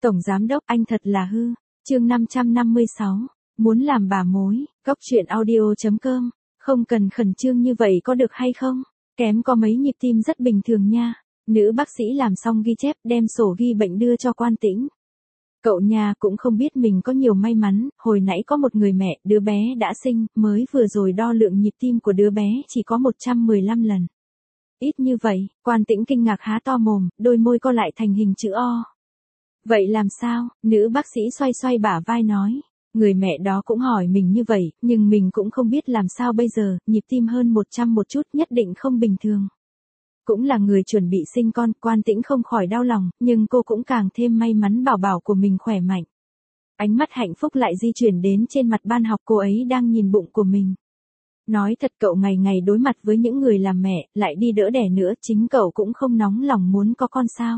Tổng giám đốc anh thật là hư. Chương 556. Muốn làm bà mối. Góc truyện audio.com. Không cần khẩn trương như vậy có được hay không? Kém có mấy nhịp tim rất bình thường nha. Nữ bác sĩ làm xong ghi chép đem sổ ghi bệnh đưa cho Quan Tĩnh. Cậu nhà cũng không biết mình có nhiều may mắn, hồi nãy có một người mẹ, đứa bé đã sinh, mới vừa rồi đo lượng nhịp tim của đứa bé chỉ có 115 lần. Ít như vậy, Quan Tĩnh kinh ngạc há to mồm, đôi môi co lại thành hình chữ O. Vậy làm sao? Nữ bác sĩ xoay xoay bả vai nói. Người mẹ đó cũng hỏi mình như vậy, nhưng mình cũng không biết làm sao bây giờ, nhịp tim hơn 100 một chút nhất định không bình thường. Cũng là người chuẩn bị sinh con, Quan Tĩnh không khỏi đau lòng, nhưng cô cũng càng thêm may mắn bảo bảo của mình khỏe mạnh. Ánh mắt hạnh phúc lại di chuyển đến trên mặt ban học, cô ấy đang nhìn bụng của mình. Nói thật cậu ngày ngày đối mặt với những người làm mẹ, lại đi đỡ đẻ nữa, chính cậu cũng không nóng lòng muốn có con sao.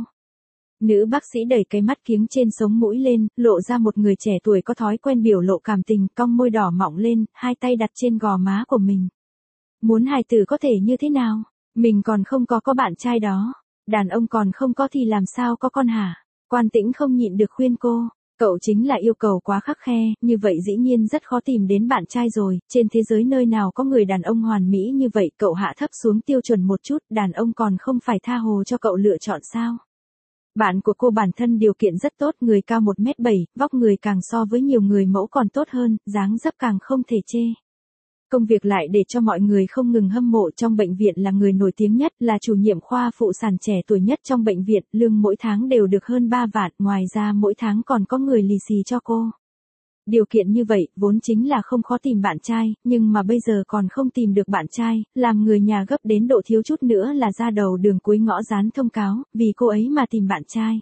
Nữ bác sĩ đẩy cái mắt kiếng trên sống mũi lên, lộ ra một người trẻ tuổi có thói quen biểu lộ cảm tình, cong môi đỏ mọng lên, hai tay đặt trên gò má của mình. Muốn hài tử có thể như thế nào? Mình còn không có bạn trai đó. Đàn ông còn không có thì làm sao có con hả? Quan Tĩnh không nhịn được khuyên cô. Cậu chính là yêu cầu quá khắt khe, như vậy dĩ nhiên rất khó tìm đến bạn trai rồi, trên thế giới nơi nào có người đàn ông hoàn mỹ như vậy, cậu hạ thấp xuống tiêu chuẩn một chút, đàn ông còn không phải tha hồ cho cậu lựa chọn sao? Bạn của cô bản thân điều kiện rất tốt, người cao 1m7, vóc người càng so với nhiều người mẫu còn tốt hơn, dáng dấp càng không thể chê. Công việc lại để cho mọi người không ngừng hâm mộ, trong bệnh viện là người nổi tiếng nhất, là chủ nhiệm khoa phụ sản trẻ tuổi nhất trong bệnh viện, lương mỗi tháng đều được hơn 3 vạn, ngoài ra mỗi tháng còn có người lì xì cho cô. Điều kiện như vậy, vốn chính là không khó tìm bạn trai, nhưng mà bây giờ còn không tìm được bạn trai, làm người nhà gấp đến độ thiếu chút nữa là ra đầu đường cuối ngõ dán thông cáo, vì cô ấy mà tìm bạn trai.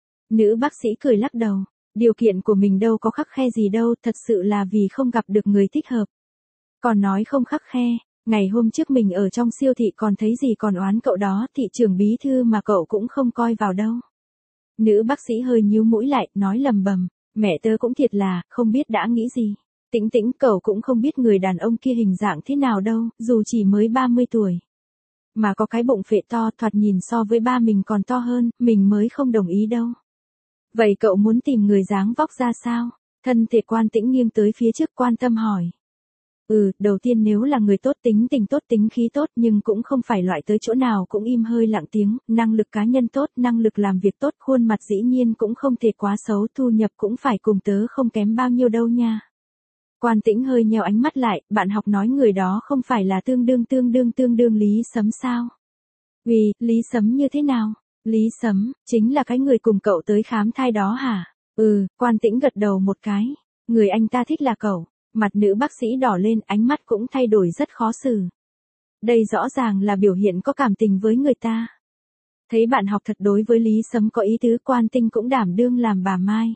Nữ bác sĩ cười lắc đầu, điều kiện của mình đâu có khắt khe gì đâu, thật sự là vì không gặp được người thích hợp. Còn nói không khắt khe, ngày hôm trước mình ở trong siêu thị còn thấy gì còn oán cậu đó, thị trưởng bí thư mà cậu cũng không coi vào đâu. Nữ bác sĩ hơi nhíu mũi lại, nói lầm bầm. Mẹ tớ cũng thiệt là, không biết đã nghĩ gì. Tĩnh Tĩnh, cậu cũng không biết người đàn ông kia hình dạng thế nào đâu, dù chỉ mới 30 tuổi. Mà có cái bụng phệ to, thoạt nhìn so với ba mình còn to hơn, mình mới không đồng ý đâu. Vậy cậu muốn tìm người dáng vóc ra sao? Thân thể Quan Tĩnh nghiêng tới phía trước quan tâm hỏi. Đầu tiên nếu là người tốt, tính tình tốt, tính khí tốt, nhưng cũng không phải loại tới chỗ nào cũng im hơi lặng tiếng, năng lực cá nhân tốt, năng lực làm việc tốt, khuôn mặt dĩ nhiên cũng không thể quá xấu, thu nhập cũng phải cùng tớ không kém bao nhiêu đâu nha. Quan Tĩnh hơi nheo ánh mắt lại, bạn học nói người đó không phải là tương đương Lý Sấm sao? Vì, Lý Sấm như thế nào? Lý Sấm, chính là cái người cùng cậu tới khám thai đó hả? Quan Tĩnh gật đầu một cái. Người anh ta thích là cậu. Mặt nữ bác sĩ đỏ lên, ánh mắt cũng thay đổi rất khó xử. Đây rõ ràng là biểu hiện có cảm tình với người ta. Thấy bạn học thật đối với Lý Sấm có ý tứ, Quan Tinh cũng đảm đương làm bà Mai.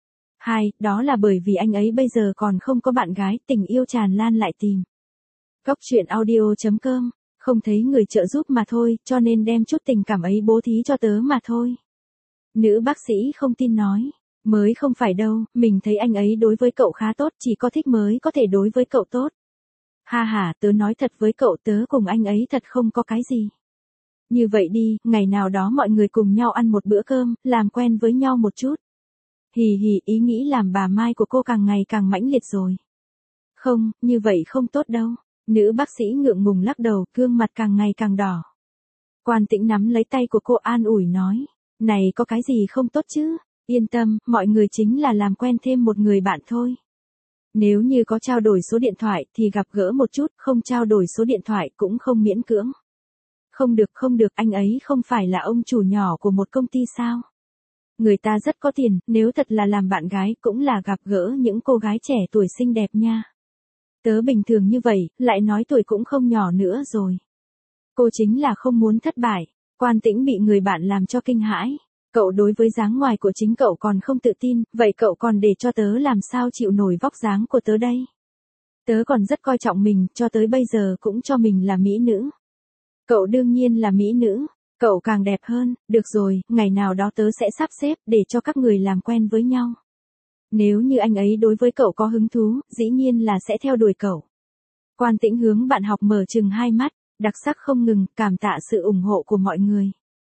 Đó là bởi vì anh ấy bây giờ còn không có bạn gái, tình yêu tràn lan lại tìm. Góc truyện audio.com, không thấy người trợ giúp mà thôi, cho nên đem chút tình cảm ấy bố thí cho tớ mà thôi. Nữ bác sĩ không tin nói. Mới không phải đâu, mình thấy anh ấy đối với cậu khá tốt, chỉ có thích mới có thể đối với cậu tốt. Tớ nói thật với cậu, tớ cùng anh ấy thật không có cái gì. Như vậy đi, ngày nào đó mọi người cùng nhau ăn một bữa cơm, làm quen với nhau một chút. Ý nghĩ làm bà Mai của cô càng ngày càng mãnh liệt rồi. Không, như vậy không tốt đâu. Nữ bác sĩ ngượng ngùng lắc đầu, gương mặt càng ngày càng đỏ. Quan Tĩnh nắm lấy tay của cô an ủi nói, này có cái gì không tốt chứ? Yên tâm, mọi người chính là làm quen thêm một người bạn thôi. Nếu như có trao đổi số điện thoại thì gặp gỡ một chút, không trao đổi số điện thoại cũng không miễn cưỡng. Không được, anh ấy không phải là ông chủ nhỏ của một công ty sao? Người ta rất có tiền, nếu thật là làm bạn gái cũng là gặp gỡ những cô gái trẻ tuổi xinh đẹp nha. Tớ bình thường như vậy, lại nói tuổi cũng không nhỏ nữa rồi. Cô chính là không muốn thất bại. Quan Tĩnh bị người bạn làm cho kinh hãi. Cậu đối với dáng ngoài của chính cậu còn không tự tin, vậy cậu còn để cho tớ làm sao chịu nổi vóc dáng của tớ đây? Tớ còn rất coi trọng mình, cho tới bây giờ cũng cho mình là mỹ nữ. Cậu đương nhiên là mỹ nữ, cậu càng đẹp hơn, được rồi, ngày nào đó tớ sẽ sắp xếp để cho các người làm quen với nhau. Nếu như anh ấy đối với cậu có hứng thú, dĩ nhiên là sẽ theo đuổi cậu. Quan Tĩnh hướng bạn học mở trừng hai mắt, đặc sắc không ngừng, cảm tạ sự ủng hộ của mọi người.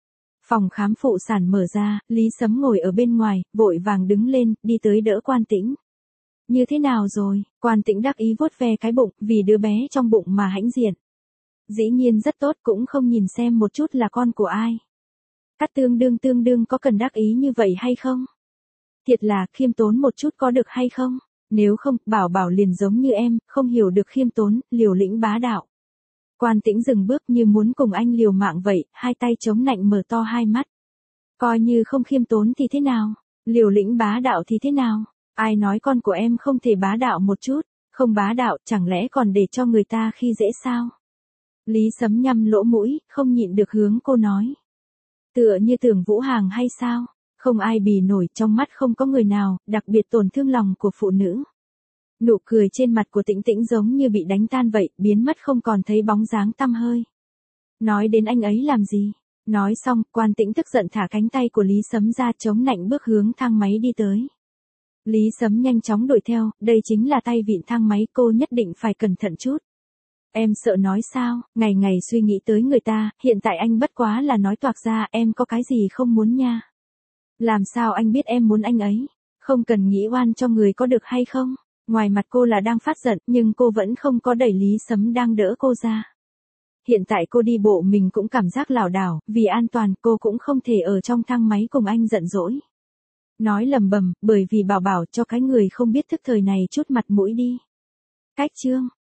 Phòng khám phụ sản mở ra, Lý Sấm ngồi ở bên ngoài, vội vàng đứng lên, đi tới đỡ Quan Tĩnh. Như thế nào rồi? Quan Tĩnh đắc ý vuốt ve cái bụng, vì đứa bé trong bụng mà hãnh diện. Dĩ nhiên rất tốt, cũng không nhìn xem một chút là con của ai. Cắt tương đương có cần đắc ý như vậy hay không? Thiệt là khiêm tốn một chút có được hay không? Nếu không, bảo bảo liền giống như em, không hiểu được khiêm tốn, liều lĩnh bá đạo. Quan Tĩnh dừng bước như muốn cùng anh liều mạng vậy, hai tay chống nạnh mở to hai mắt. Coi như không khiêm tốn thì thế nào? Liều lĩnh bá đạo thì thế nào? Ai nói con của em không thể bá đạo một chút? Không bá đạo, chẳng lẽ còn để cho người ta khi dễ sao? Lý Sấm nhăm lỗ mũi, không nhịn được hướng cô nói. Tựa như Tưởng Vũ Hàng hay sao? Không ai bì nổi, trong mắt không có người nào, đặc biệt tổn thương lòng của phụ nữ. Nụ cười trên mặt của Tĩnh Tĩnh giống như bị đánh tan vậy, biến mất không còn thấy bóng dáng tăm hơi. Nói đến anh ấy làm gì? Nói xong, Quan Tĩnh tức giận thả cánh tay của Lý Sấm ra, chống nạnh bước hướng thang máy đi tới. Lý Sấm nhanh chóng đuổi theo, đây chính là tay vịn thang máy, cô nhất định phải cẩn thận chút. Em sợ nói sao, ngày ngày suy nghĩ tới người ta, hiện tại anh bất quá là nói toạc ra, em có cái gì không muốn nha. Làm sao anh biết em muốn anh ấy? Không cần nghĩ oan cho người có được hay không? Ngoài mặt cô là đang phát giận, nhưng cô vẫn không có đẩy Lý Sấm đang đỡ cô ra. Hiện tại cô đi bộ mình cũng cảm giác lảo đảo, vì an toàn cô cũng không thể ở trong thang máy cùng anh giận dỗi. Nói lầm bầm, bởi vì bảo bảo cho cái người không biết thức thời này chút mặt mũi đi. Cách chương